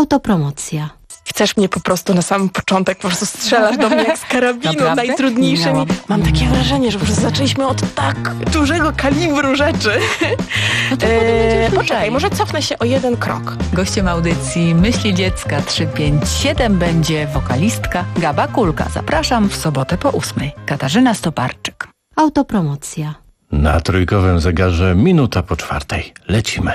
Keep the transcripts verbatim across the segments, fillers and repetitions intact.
Autopromocja. Chcesz mnie po prostu na samym początek, po prostu strzelasz do mnie jak z karabinu, Naprawdę? najtrudniejszymi. Mam takie wrażenie, że po prostu zaczęliśmy od tak dużego kalibru rzeczy. No to e, poczekaj, poczekaj, może cofnę się o jeden krok. Gościem audycji Myśli Dziecka trzysta pięćdziesiąt siedem będzie wokalistka Gaba Kulka. Zapraszam w sobotę po ósmej. Katarzyna Stoparczyk. Autopromocja. Na trójkowym zegarze minuta po czwartej. Lecimy.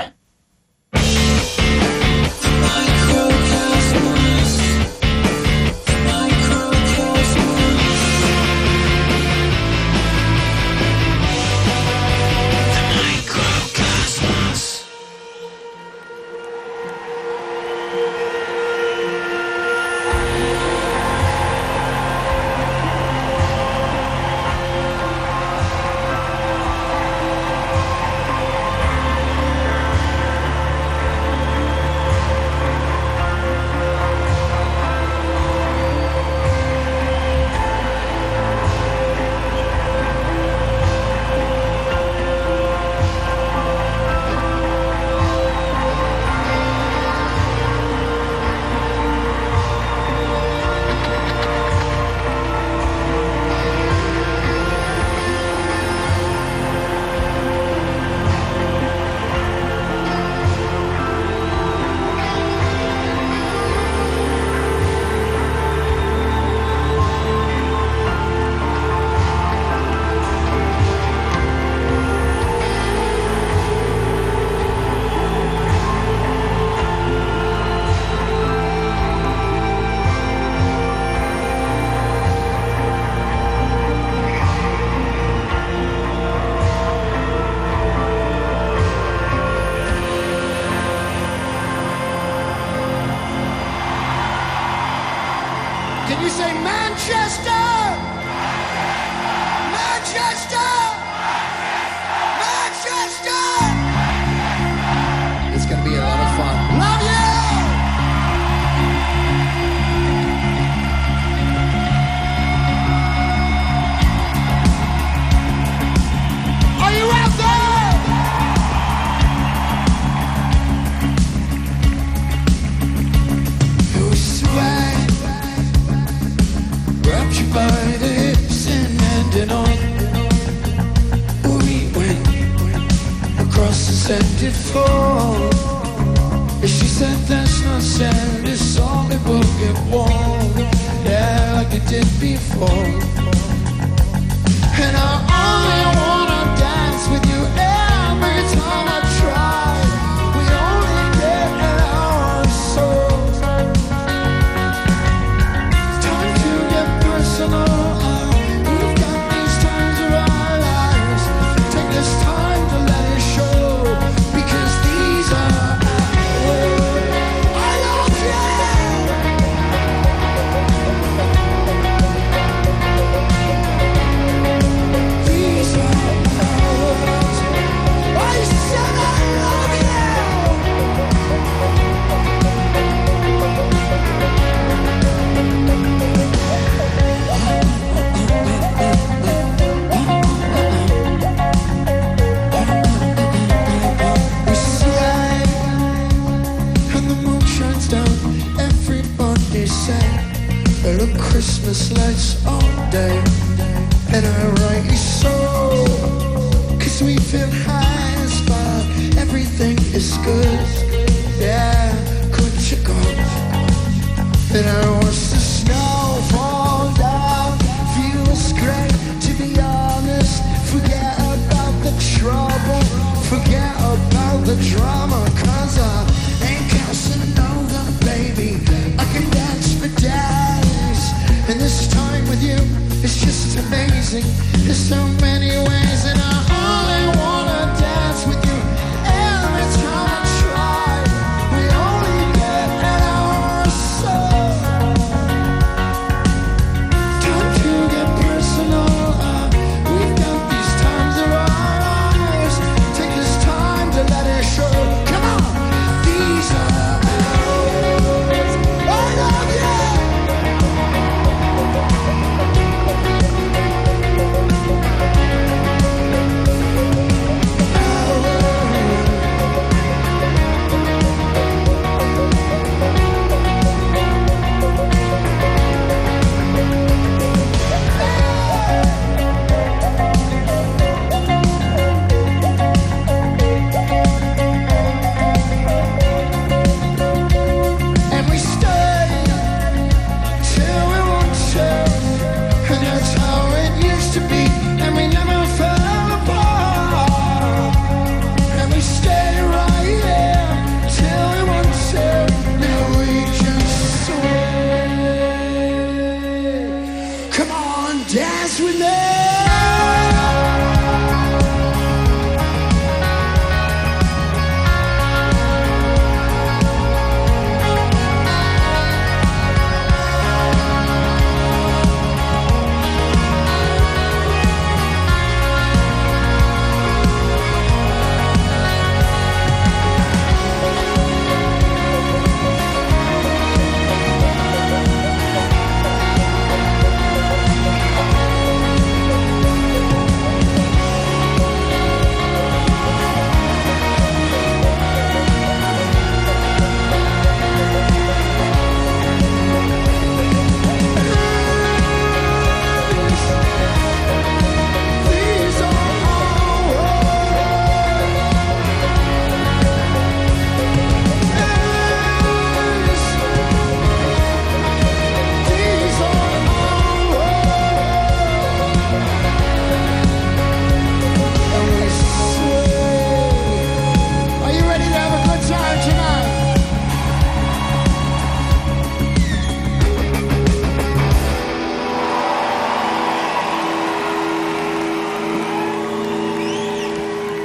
Can you say Manchester? Manchester! Manchester! It's gonna be a lot of fun. Love you! Are you out there? Who swag grabbed you by the hips and ended on. We went across the sanded floor. She said that's not sand, it's only will get warm. Yeah, like it did before. And I only wanna dance with you every time I try. We only get an hour or so. Time to get personal. We've got these times of our lives. Take this time to let it show. Because these are ours. I love you. These are ours. I said I love you. We slide and the moon shines down. Everybody sang. There look Christmas lights all day, and I rightly so. Cause we feel high as far. Everything is good. Yeah, good to go. And I watch the snow fall down. Feels great to be honest. Forget about the trouble. Forget about the drama. Cause I ain't Casanova, baby. I can dance for days. And this time with you is just amazing. There's so many ways. And I only wanna dance with you every time I try.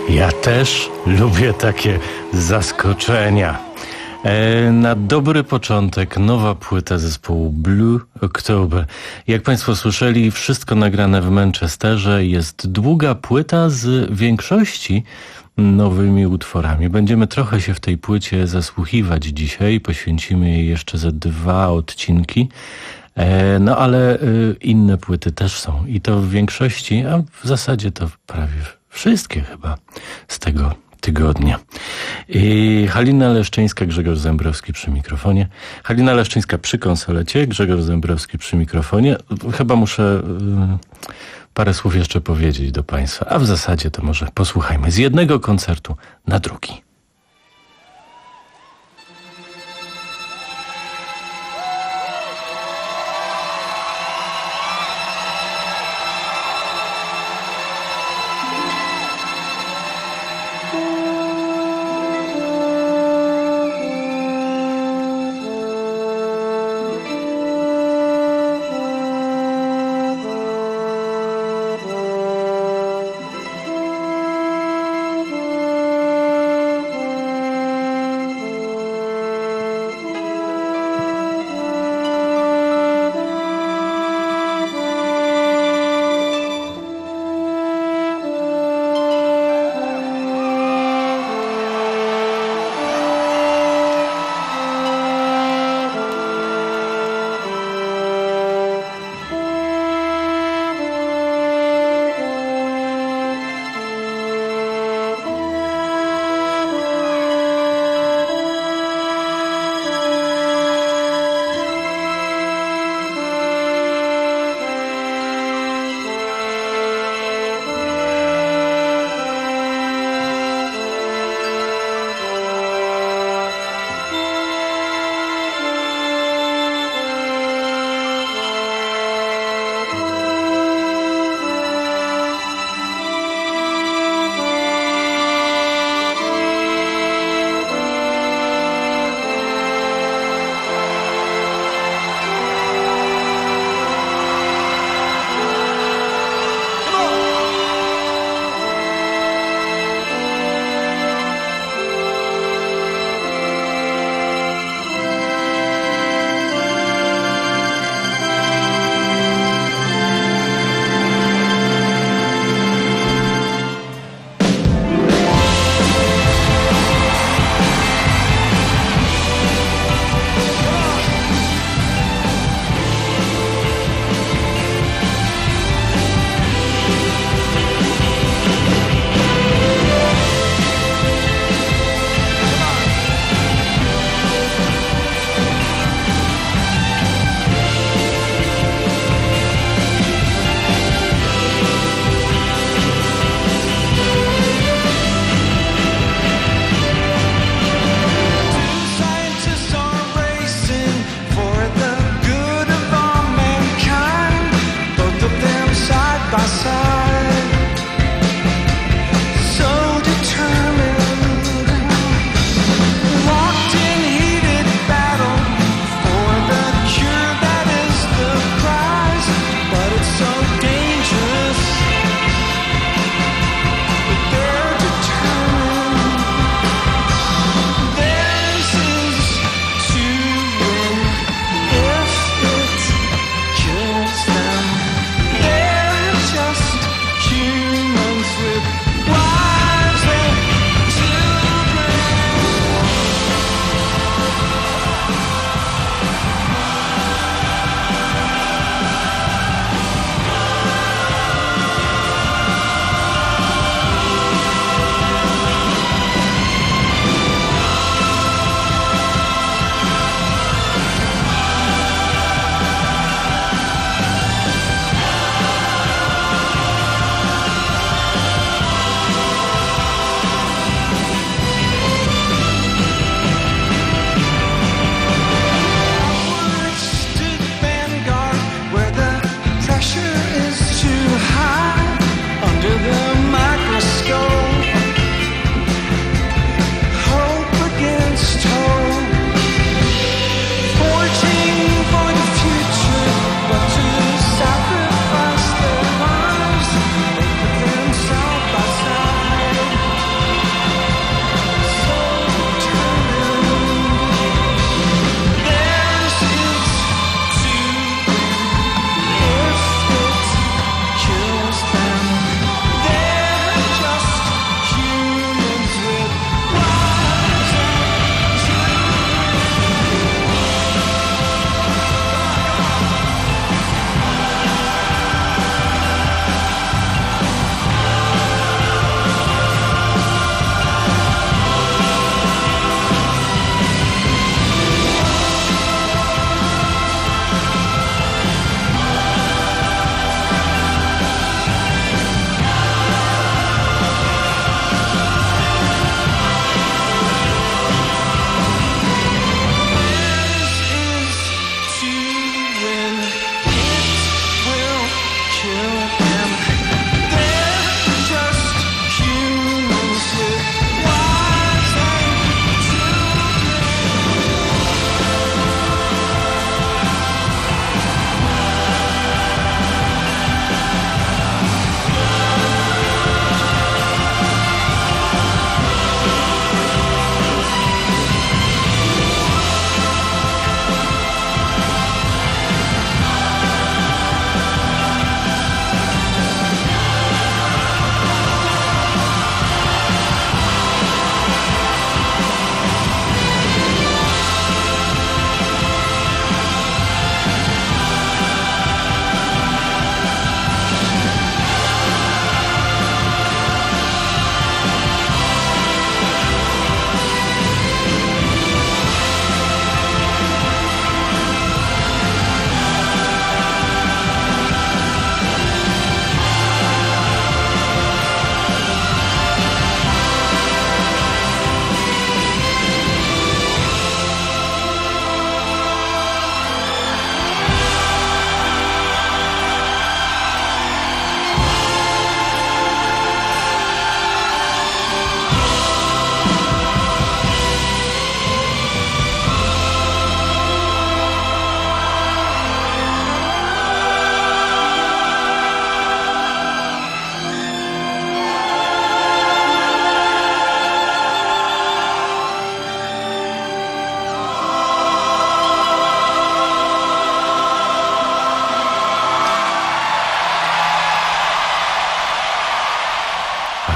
Ja też lubię takie zaskoczenia. E, na dobry początek nowa płyta zespołu Blue October. Jak Państwo słyszeli, wszystko nagrane w Manchesterze. Jest długa płyta z większości nowymi utworami. Będziemy trochę się w tej płycie zasłuchiwać dzisiaj. Poświęcimy jej jeszcze ze dwa odcinki. E, no ale y, inne płyty też są. I to w większości, a w zasadzie to prawie wszystkie chyba z tego tygodnia. I Halina Leszczyńska, Grzegorz Zembrowski przy mikrofonie. Halina Leszczyńska przy konsolecie, Grzegorz Zembrowski przy mikrofonie. Chyba muszę y, parę słów jeszcze powiedzieć do Państwa, a w zasadzie to może posłuchajmy z jednego koncertu na drugi.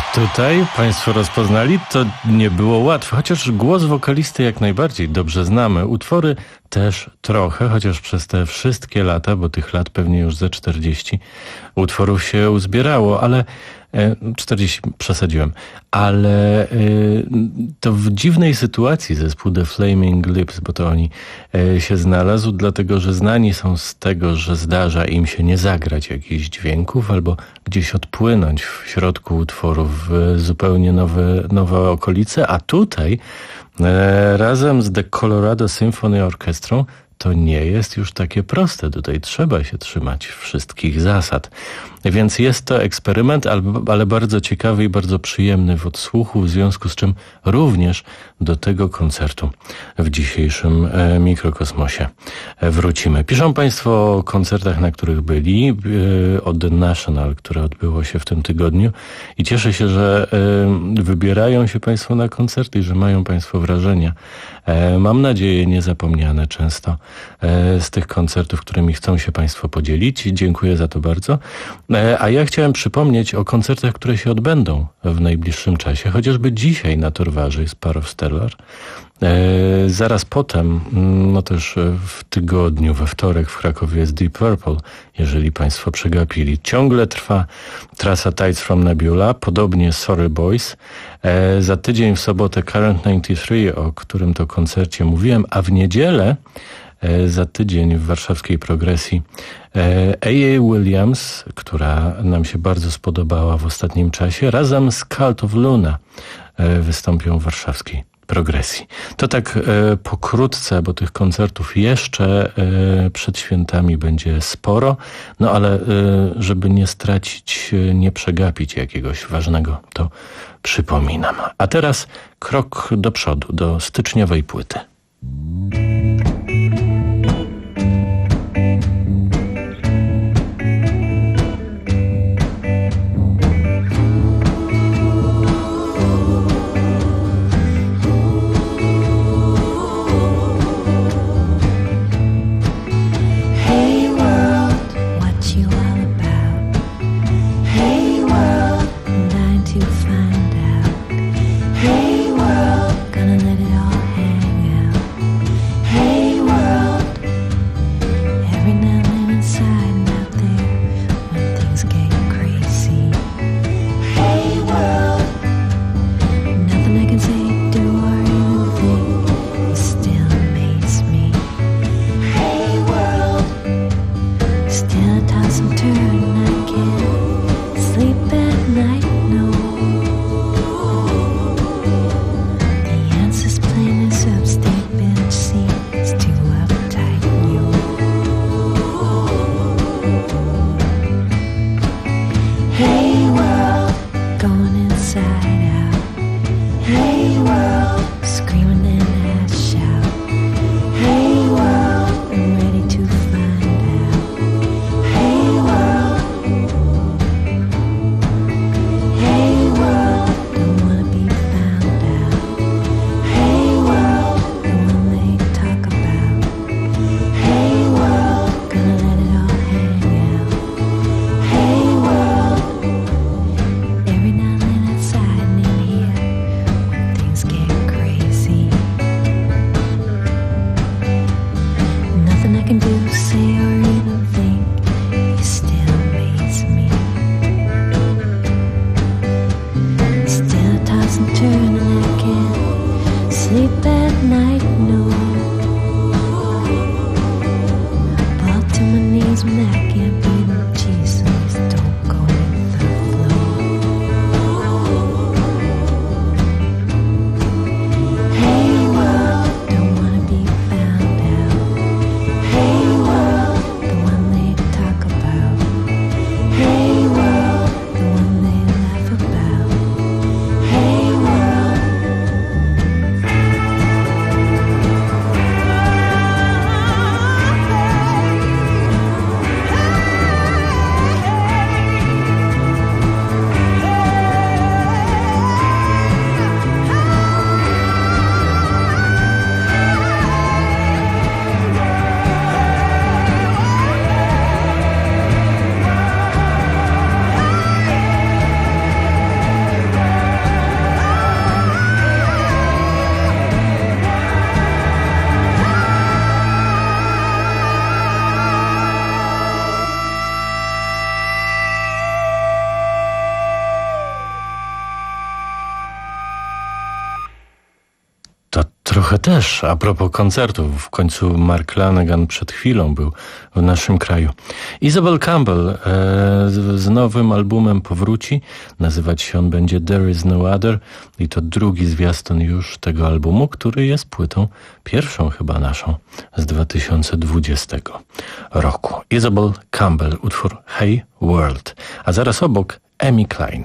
Tutaj Państwo rozpoznali, to nie było łatwe, chociaż głos wokalisty jak najbardziej dobrze znamy. Utwory też trochę, chociaż przez te wszystkie lata, bo tych lat pewnie już ze czterdzieści utworów się uzbierało, ale czterdzieści przesadziłem, ale to w dziwnej sytuacji zespół The Flaming Lips, bo to oni się znalazł, dlatego że znani są z tego, że zdarza im się nie zagrać jakichś dźwięków albo gdzieś odpłynąć w środku utworów w zupełnie nowe, nowe okolice, a tutaj razem z The Colorado Symphony Orchestrą to nie jest już takie proste. Tutaj trzeba się trzymać wszystkich zasad. Więc jest to eksperyment, ale bardzo ciekawy i bardzo przyjemny w odsłuchu, w związku z czym również do tego koncertu w dzisiejszym Mikrokosmosie wrócimy. Piszą Państwo o koncertach, na których byli, od The National, które odbyło się w tym tygodniu i cieszę się, że wybierają się Państwo na koncerty i że mają Państwo wrażenia. Mam nadzieję niezapomniane często z tych koncertów, którymi chcą się Państwo podzielić. Dziękuję za to bardzo. A ja chciałem przypomnieć o koncertach, które się odbędą w najbliższym czasie, chociażby dzisiaj na Torwarze jest Part of Stellar. Zaraz potem, no też w tygodniu, we wtorek w Krakowie jest Deep Purple, jeżeli Państwo przegapili. Ciągle trwa trasa Tides from Nebula, podobnie Sorry Boys. Za tydzień w sobotę Current dziewięćdziesiąt trzy, o którym to koncercie mówiłem, a w niedzielę za tydzień w warszawskiej Progresji A A Williams, która nam się bardzo spodobała w ostatnim czasie, razem z Cult of Luna wystąpią w warszawskiej Progresji. To tak e, pokrótce, bo tych koncertów jeszcze e, przed świętami będzie sporo, no ale e, żeby nie stracić, e, nie przegapić jakiegoś ważnego, to przypominam. A teraz krok do przodu, do styczniowej płyty. Hey world, gonna let it all hang out. trochę też. A propos koncertów, w końcu Mark Lanegan przed chwilą był w naszym kraju. Isabel Campbell e, z, z nowym albumem powróci. Nazywać się on będzie There Is No Other i to drugi zwiastun już tego albumu, który jest płytą pierwszą chyba naszą z dwa tysiące dwudziestego roku. Isabel Campbell, utwór Hey World, a zaraz obok Amy Klein.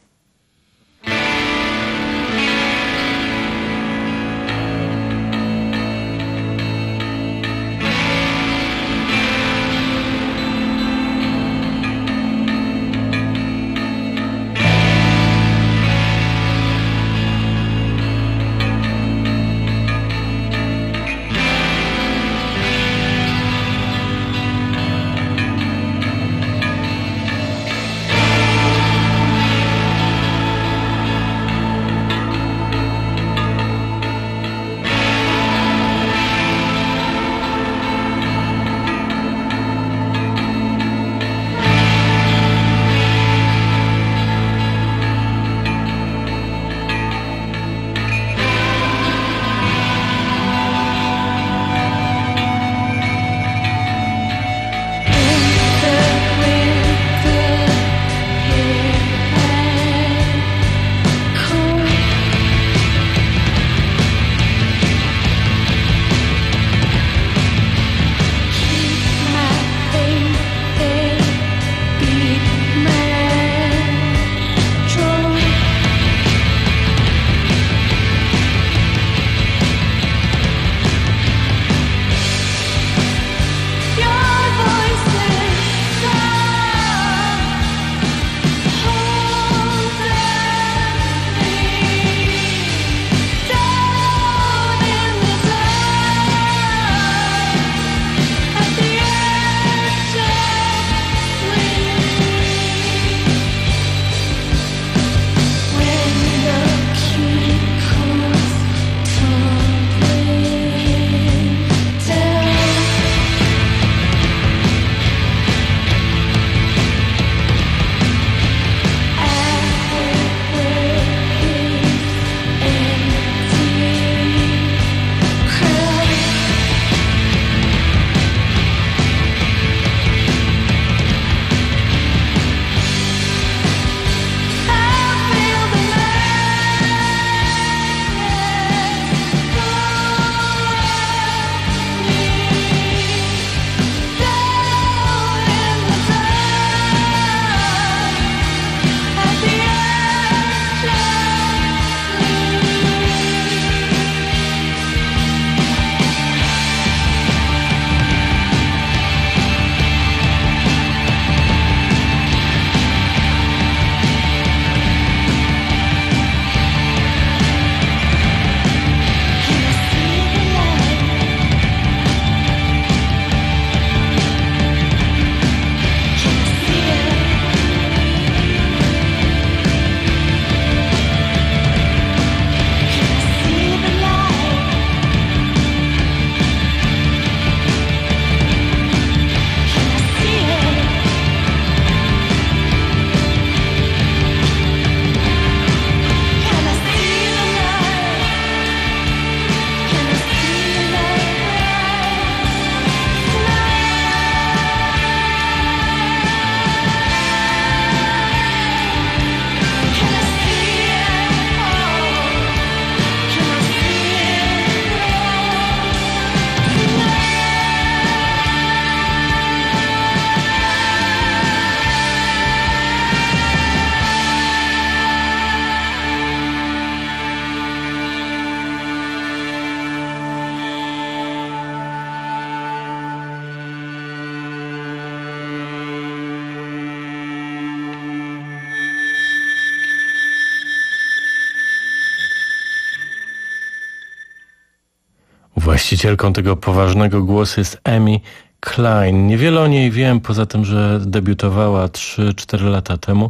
Właścicielką tego poważnego głosu jest Amy Klein. Niewiele o niej wiem, poza tym, że debiutowała trzy cztery lata temu,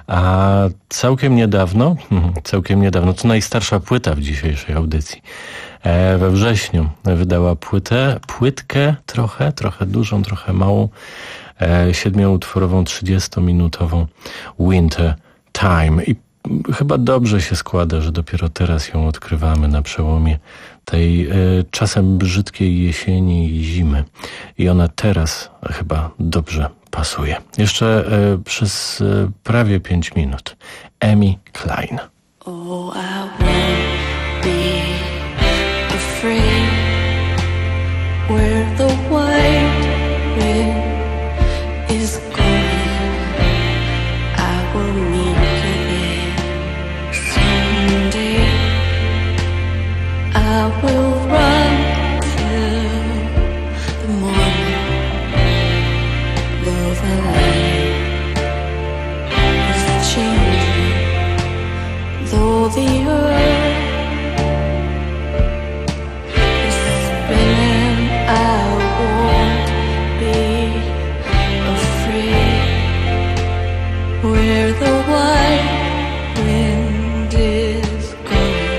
a całkiem niedawno, całkiem niedawno, to najstarsza płyta w dzisiejszej audycji, we wrześniu wydała płytę, płytkę trochę, trochę dużą, trochę małą, siedmioutworową, trzydziestominutową Winter Time. I chyba dobrze się składa, że dopiero teraz ją odkrywamy na przełomie tej e, czasem brzydkiej jesieni i zimy. I ona teraz chyba dobrze pasuje. Jeszcze e, przez e, prawie pięć minut. Amy Klein. Oh, I won't be afraid where the white wind is going. I will meet you there someday. I will run till the morning, though the light is changing, though the earth is spinning. I won't be afraid where the white wind is going.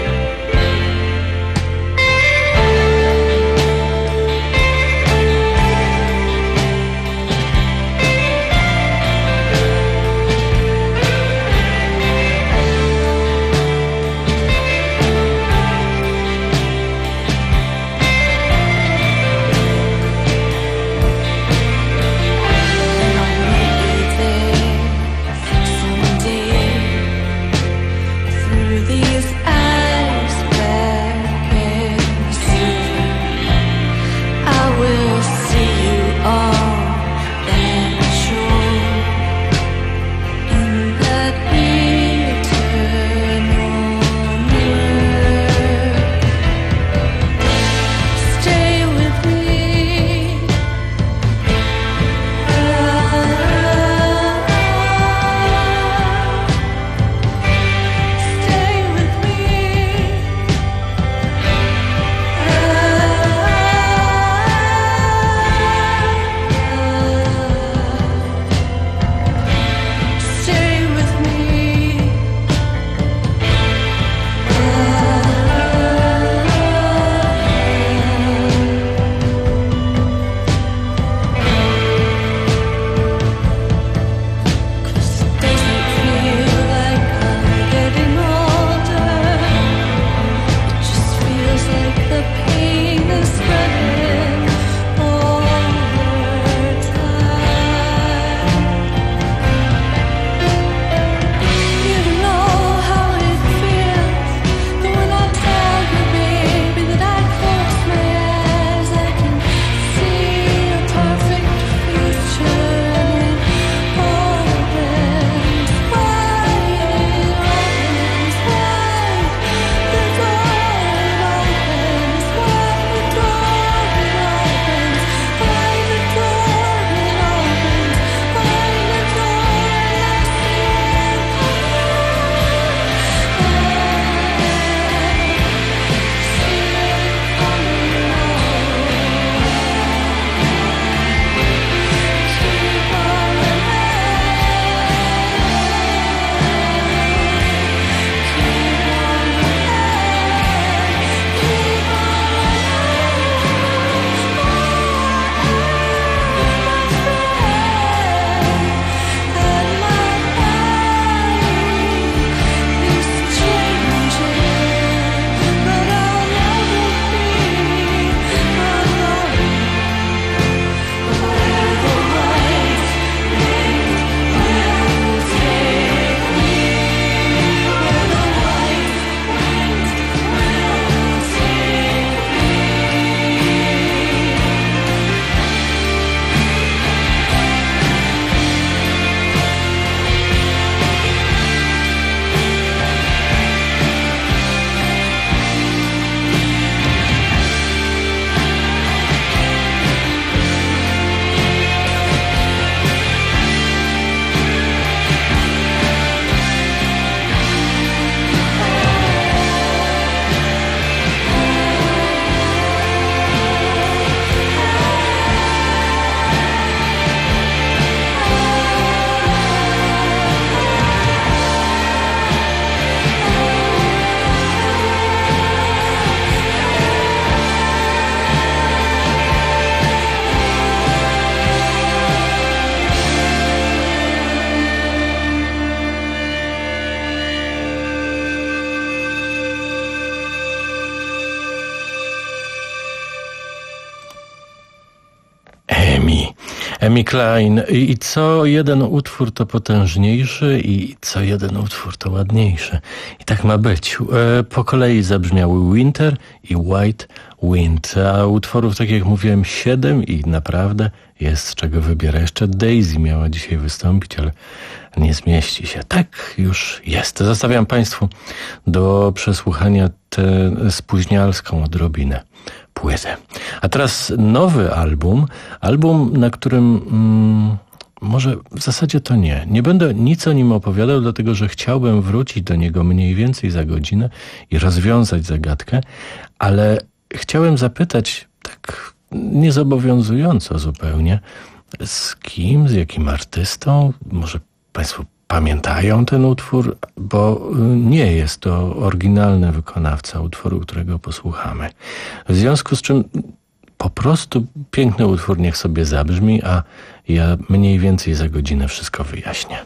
Emi. Emi Klein. I co jeden utwór to potężniejszy i co jeden utwór to ładniejszy. I tak ma być. Po kolei zabrzmiały Winter i White Wind. A utworów, tak jak mówiłem, siedem i naprawdę jest z czego wybierać. Jeszcze Daisy miała dzisiaj wystąpić, ale nie zmieści się. Tak już jest. Zostawiam Państwu do przesłuchania tę spóźnialską odrobinę płytę. A teraz nowy album. Album, na którym... Mm, może w zasadzie to nie. Nie będę nic o nim opowiadał, dlatego że chciałbym wrócić do niego mniej więcej za godzinę i rozwiązać zagadkę, ale chciałem zapytać tak niezobowiązująco zupełnie, z kim, z jakim artystą, może Państwo pamiętają ten utwór, bo nie jest to oryginalny wykonawca utworu, którego posłuchamy. W związku z czym po prostu piękny utwór niech sobie zabrzmi, a ja mniej więcej za godzinę wszystko wyjaśnię.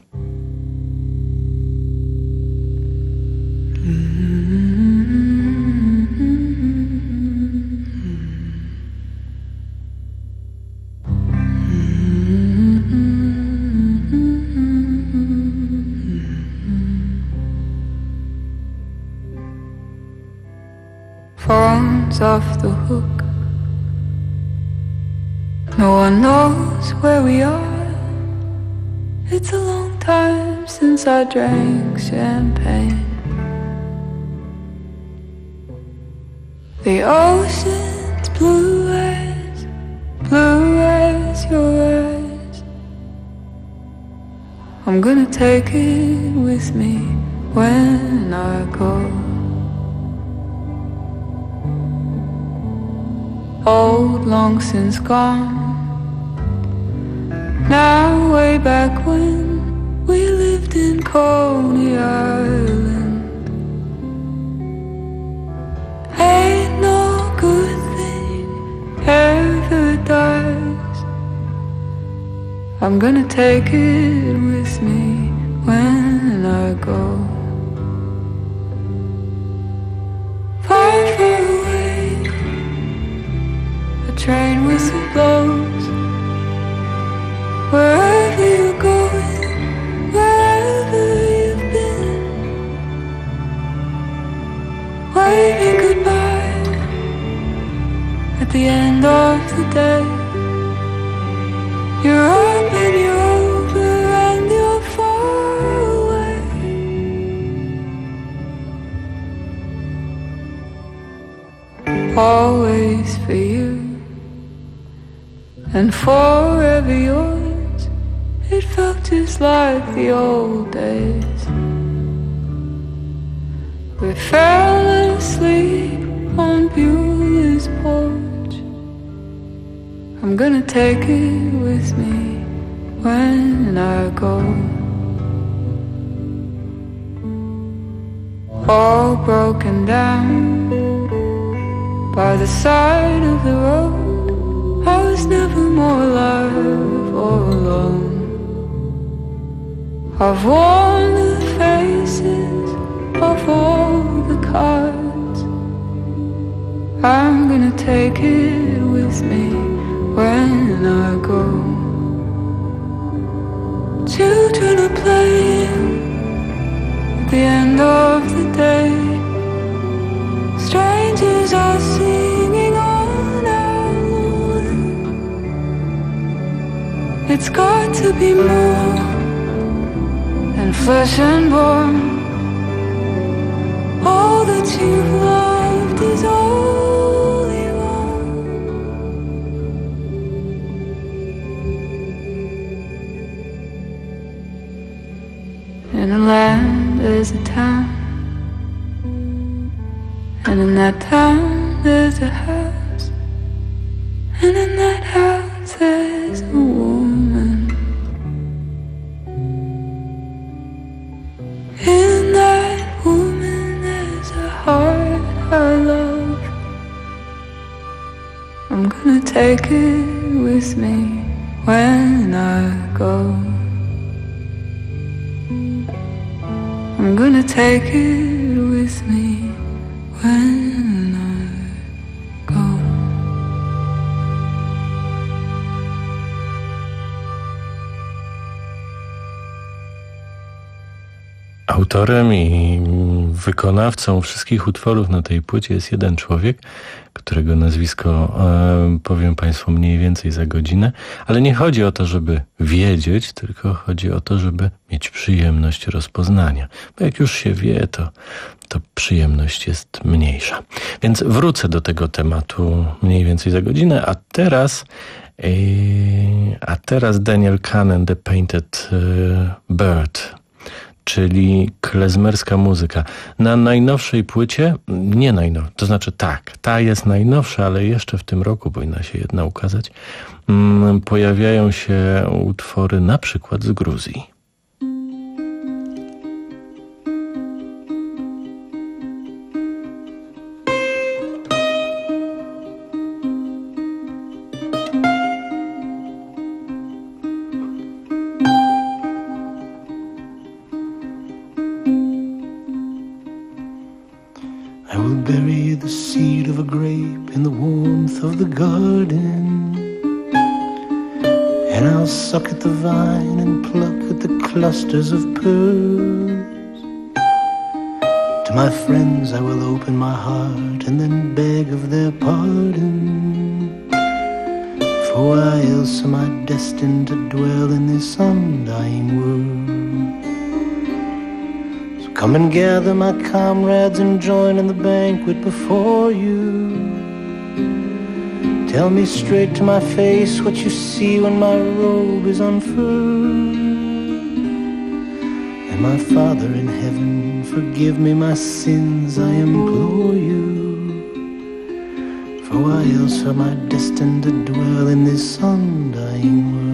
Phone's off the hook. No one knows where we are. It's a long time since I drank champagne. The ocean's blue as, blue as your eyes. I'm gonna take it with me when I go. Old, long since gone. Now way back when we lived in Coney Island. Ain't no good thing ever dies. I'm gonna take it with me when I go. Far, far away, a train whistle blows. Wherever you're going, wherever you've been, waving goodbye at the end of the day. You're up and you're over and you're far away. Always for you and forever yours. It felt just like the old days. We fell asleep on Beulah's porch. I'm gonna take it with me when I go. All broken down by the side of the road. I was never more alive or alone. I've worn the faces of all the cards. I'm gonna take it with me when I go. Children are playing at the end of the day. Strangers are singing on our lawn. It's got to be more and flesh and bone. All that you've loved is all you own. In a land there's a town, and in that town there's a house, and in that house there's a woman. In that woman there's a heart I love. I'm gonna take it with me when I go. I'm gonna take it with me when I go. Autorem i wykonawcą wszystkich utworów na tej płycie jest jeden człowiek, którego nazwisko e, powiem Państwu mniej więcej za godzinę, ale nie chodzi o to, żeby wiedzieć, tylko chodzi o to, żeby mieć przyjemność rozpoznania. Bo jak już się wie, to, to przyjemność jest mniejsza. Więc wrócę do tego tematu mniej więcej za godzinę, a teraz e, a teraz Daniel Kahn and the Painted Bird, czyli klezmerska muzyka. Na najnowszej płycie, nie najnowsza, to znaczy tak, ta jest najnowsza, ale jeszcze w tym roku powinna się jedna ukazać, mm, pojawiają się utwory na przykład z Gruzji. I will bury the seed of a grape in the warmth of the garden, and I'll suck at the vine and pluck at the clusters of pearls. To my friends I will open my heart and then beg of their pardon, for why else am I destined to dwell in this undying world? Come and gather my comrades and join in the banquet before you. Tell me straight to my face what you see when my robe is unfurled. And my Father in heaven, forgive me my sins, I implore you. For why else am I destined to dwell in this undying world?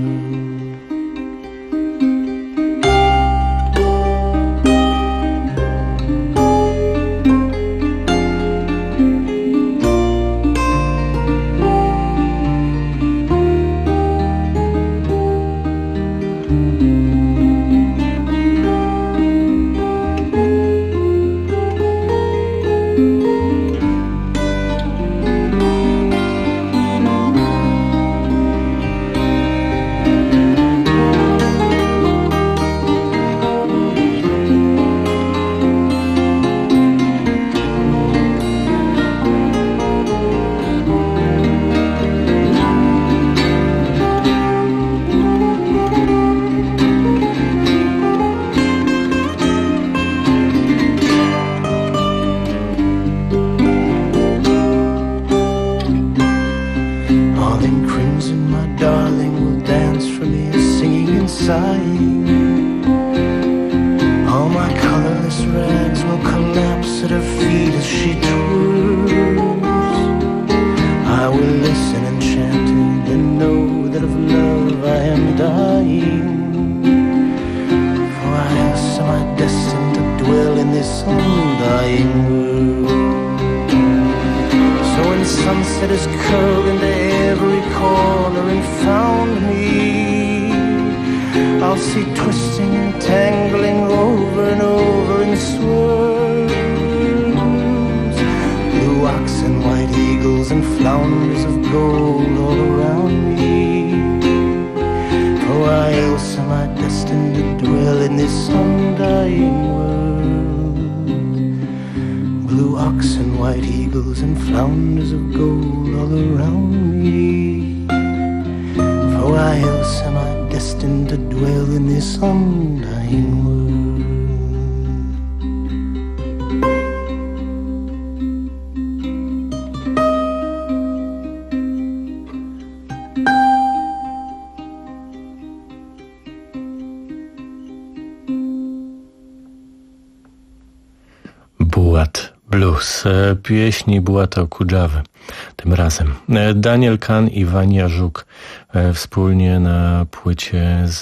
Bułat Blues, pieśni Bułata Okudżawy. Tym razem Daniel Kahn i Wania Żuk wspólnie na płycie z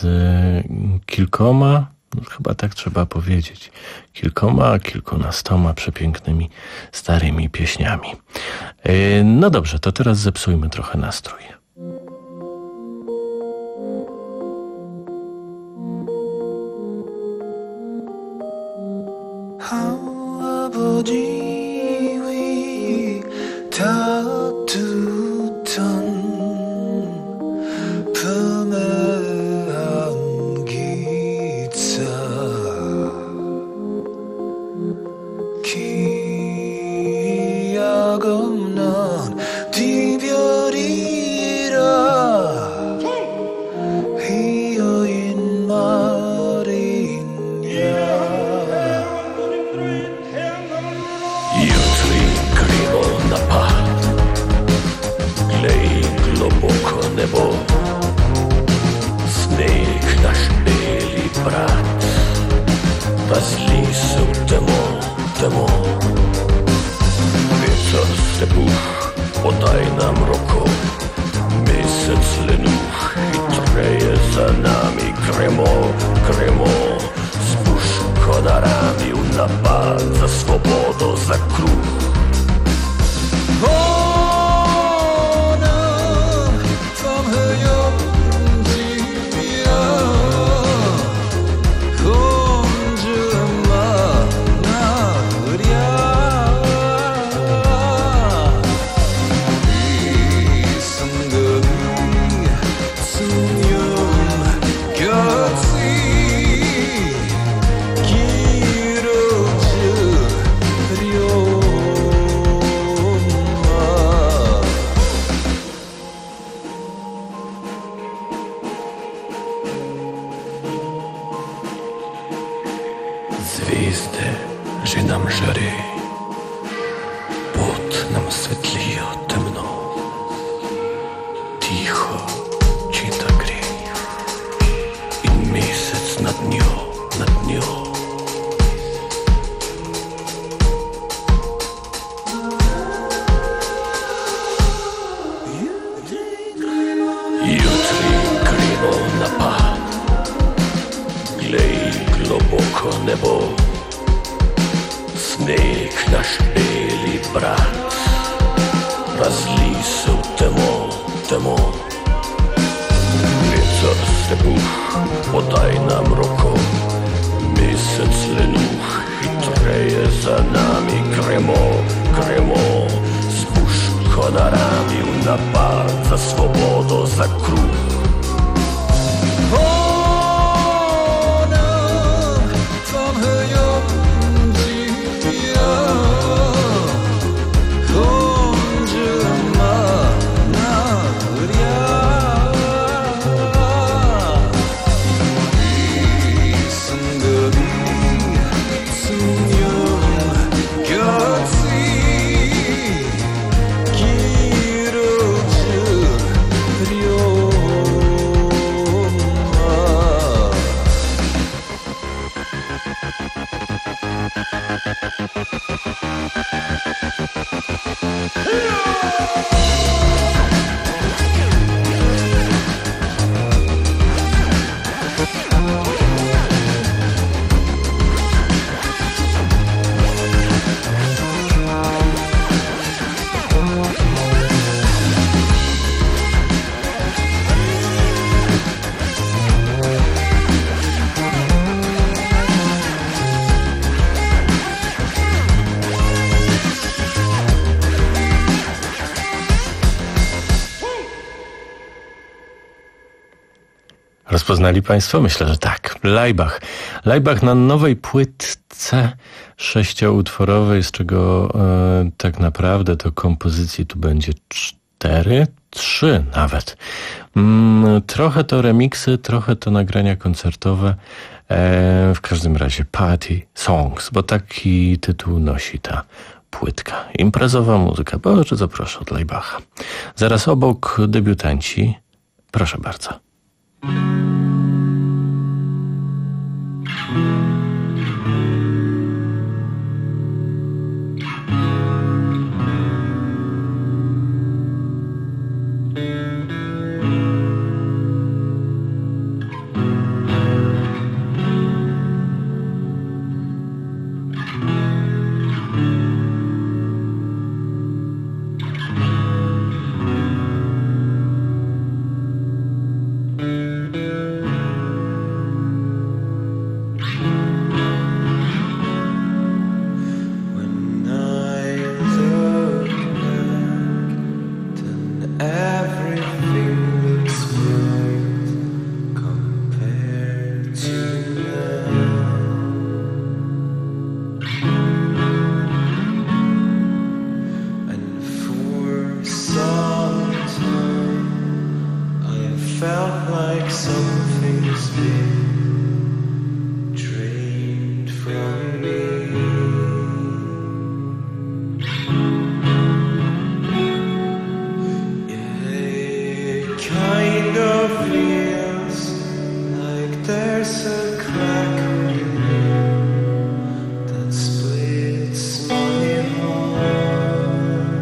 kilkoma, chyba tak trzeba powiedzieć, kilkoma, kilkunastoma przepięknymi, starymi pieśniami. No dobrze, to teraz zepsujmy trochę nastrój. 아버지의 따뜻한 품에 안기자 Вітер степух, подай нам руку. Місяць линух, хитреє за нами. Кремо, кремо, з пушкодарами у напад за свободу, за круг. Звізди жи нам жари, пот нам світліє темно, тихо чита гріх, і місяць над нього, над нього. Jutri kryno napad, glej глибоко небо, сник наш білий брат, розлісив темо, темо. Вітер степух, подай нам руку. Місяць линух, хитреє за нами. Кремо, кремо, з пушкодарами в напад за свободу, за круг. Rozpoznali Państwo? Myślę, że tak. Laibach. Laibach na nowej płytce sześcioutworowej, z czego e, tak naprawdę to kompozycji tu będzie cztery, trzy nawet. Mm, trochę to remiksy, trochę to nagrania koncertowe. E, w każdym razie Party Songs, bo taki tytuł nosi ta płytka. Imprezowa muzyka. Boże, zaproszę od Laibacha. Zaraz obok debiutanci. Proszę bardzo. That splits my heart.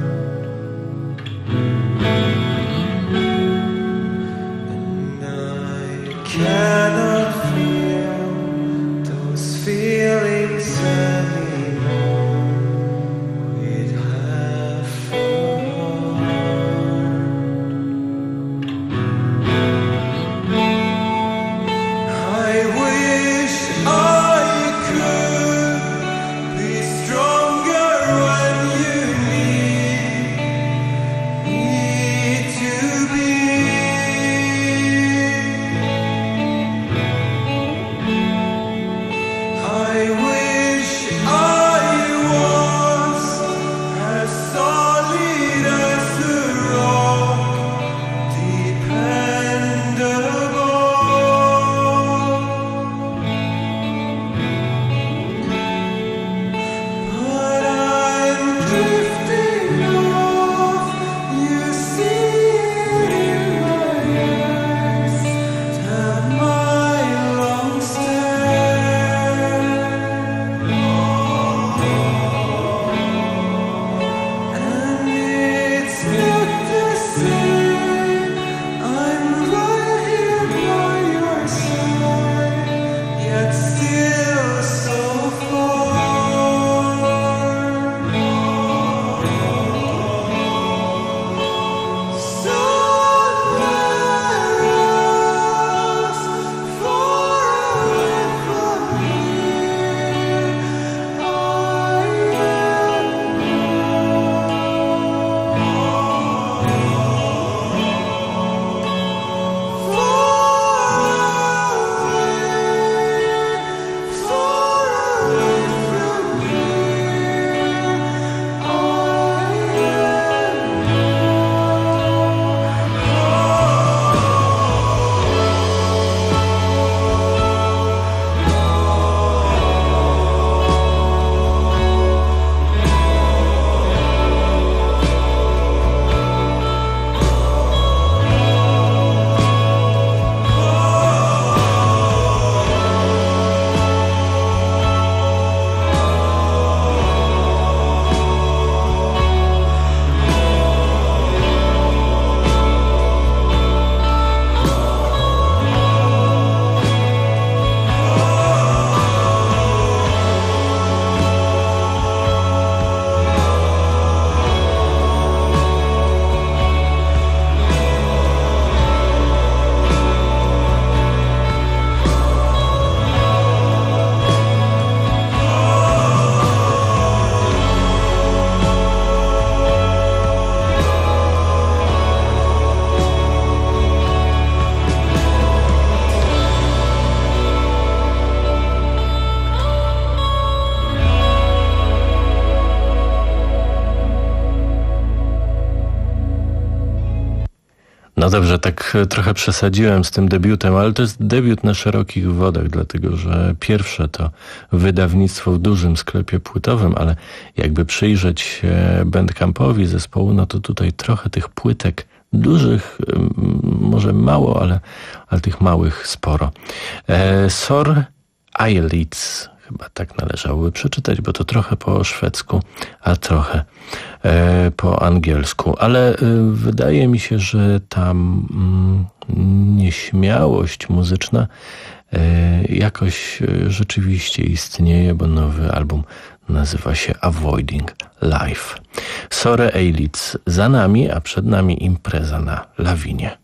No dobrze, tak trochę przesadziłem z tym debiutem, ale to jest debiut na szerokich wodach, dlatego że pierwsze to wydawnictwo w dużym sklepie płytowym, ale jakby przyjrzeć się bandcampowi zespołu, no to tutaj trochę tych płytek dużych, może mało, ale, ale tych małych sporo. E, Sor Eilidh, chyba tak należałoby przeczytać, bo to trochę po szwedzku, a trochę e, po angielsku. Ale e, wydaje mi się, że tam mm, nieśmiałość muzyczna e, jakoś e, rzeczywiście istnieje, bo nowy album nazywa się Avoiding Life. Sorę Eilidh za nami, a przed nami impreza na lawinie.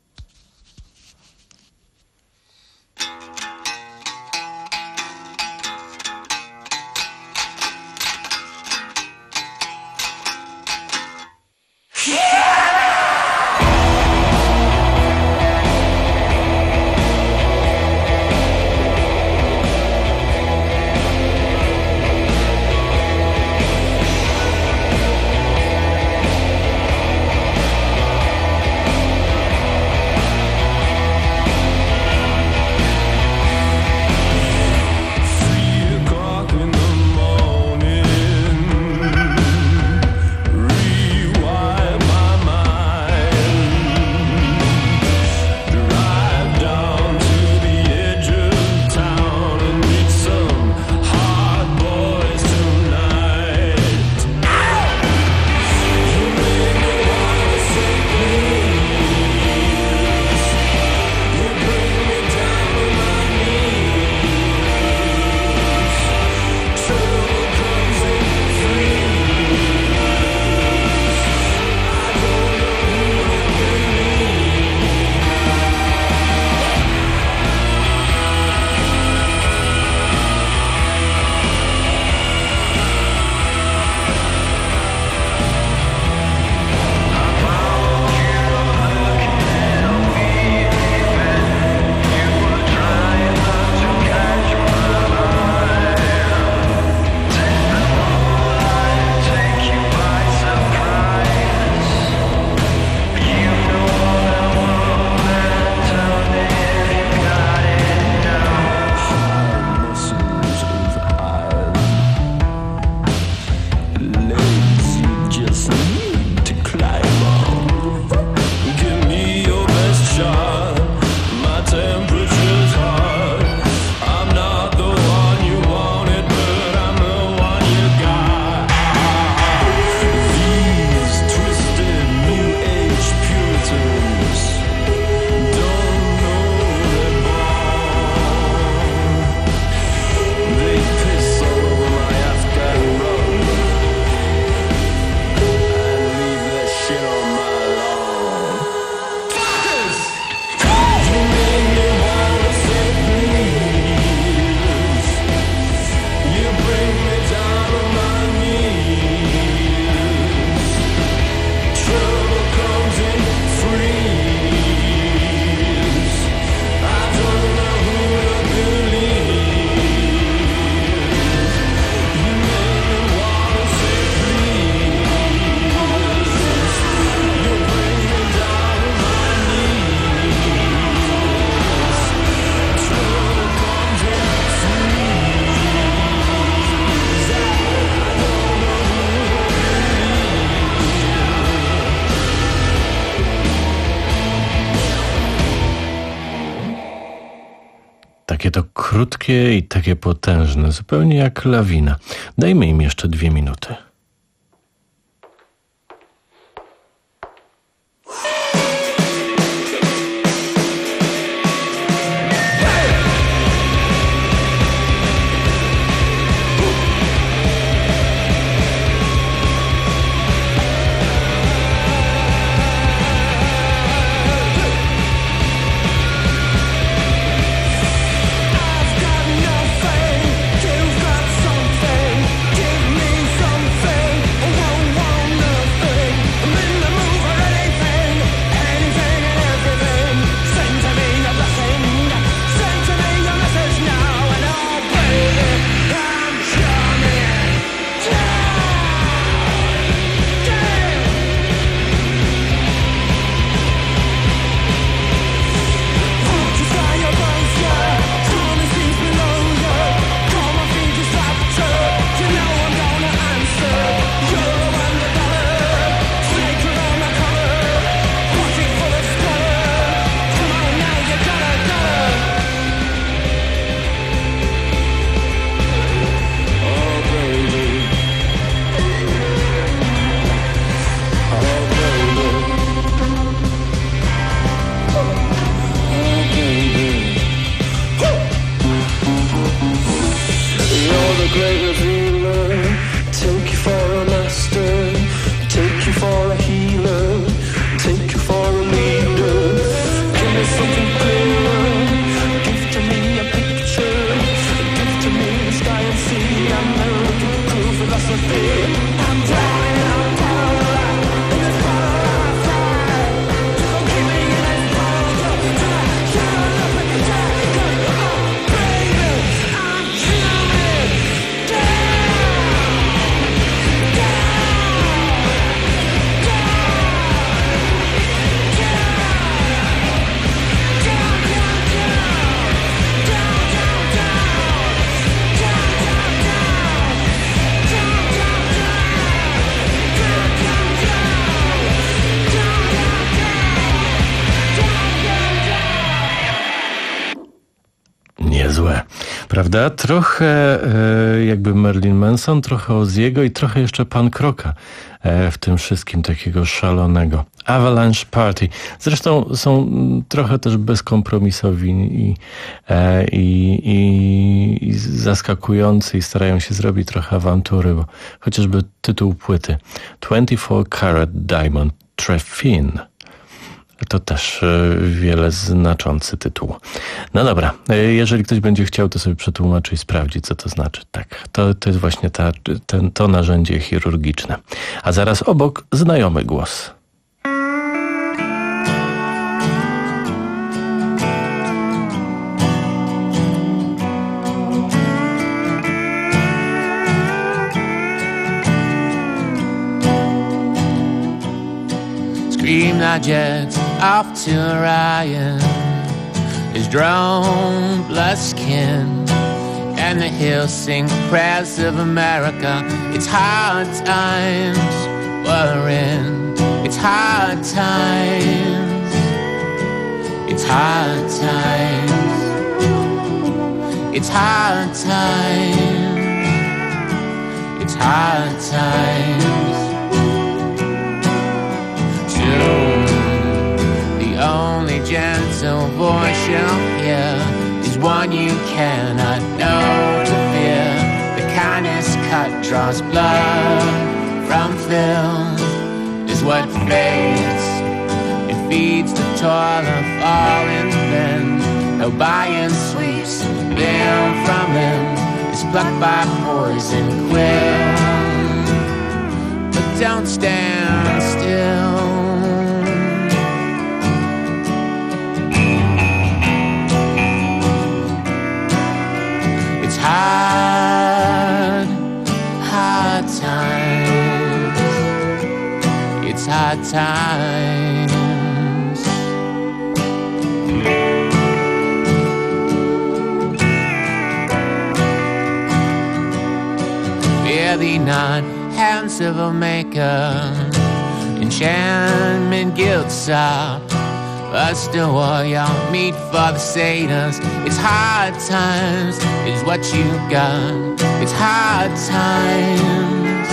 Takie to krótkie i takie potężne, zupełnie jak lawina. Dajmy im jeszcze dwie minuty. I've got nothing, you've got something. Give me something. Prawda? Trochę e, jakby Marilyn Manson, trochę Ozziego i trochę jeszcze punk rocka e, w tym wszystkim takiego szalonego. Avalanche Party. Zresztą są trochę też bezkompromisowi i, e, i, i, i zaskakujący i starają się zrobić trochę awantury, bo chociażby tytuł płyty twenty-four karat Diamond Trefin. To też wiele znaczący tytuł. No dobra, jeżeli ktoś będzie chciał, to sobie przetłumaczy i sprawdzi, co to znaczy. Tak, to, to jest właśnie ta, ten, to narzędzie chirurgiczne. A zaraz obok znajomy głos. Scream the jets off to Orion. His drone blood skin, and the hills sing prayers of America. It's hard times we're in. It's hard times. It's hard times. It's hard times. It's hard times. The only gentle voice you'll hear is one you cannot know to fear. The kindest cut draws blood from film is what fades. It feeds the toil of fallen men. No buying sweeps them from him is plucked by poison quill. But don't stand still. Hard, hard times. It's hard times. Fear thee not, hands of a maker. Enchantment guilt stop. But still war y'all meet for the satyrs. It's hard times is what you got. It's hard times.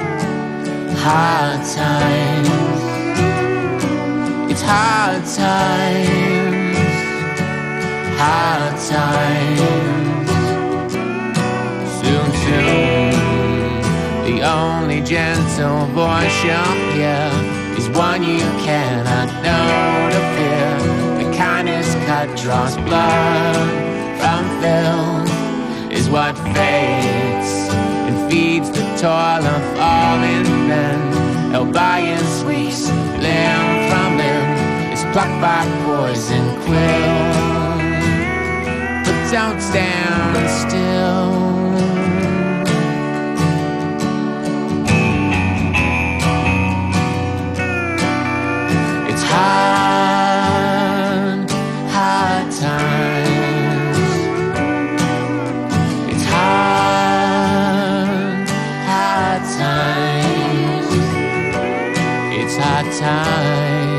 Hard times. It's hard times. Hard times. Soon, soon, the only gentle voice you'll hear is one you cannot know to fear. The kindest cut draws blood from film is what fades and feeds the toil of fallen men. No buying sweets limb from limb is plucked by poison quill. But don't stand still. Hard, hard times. It's hard, hard times. It's hard times.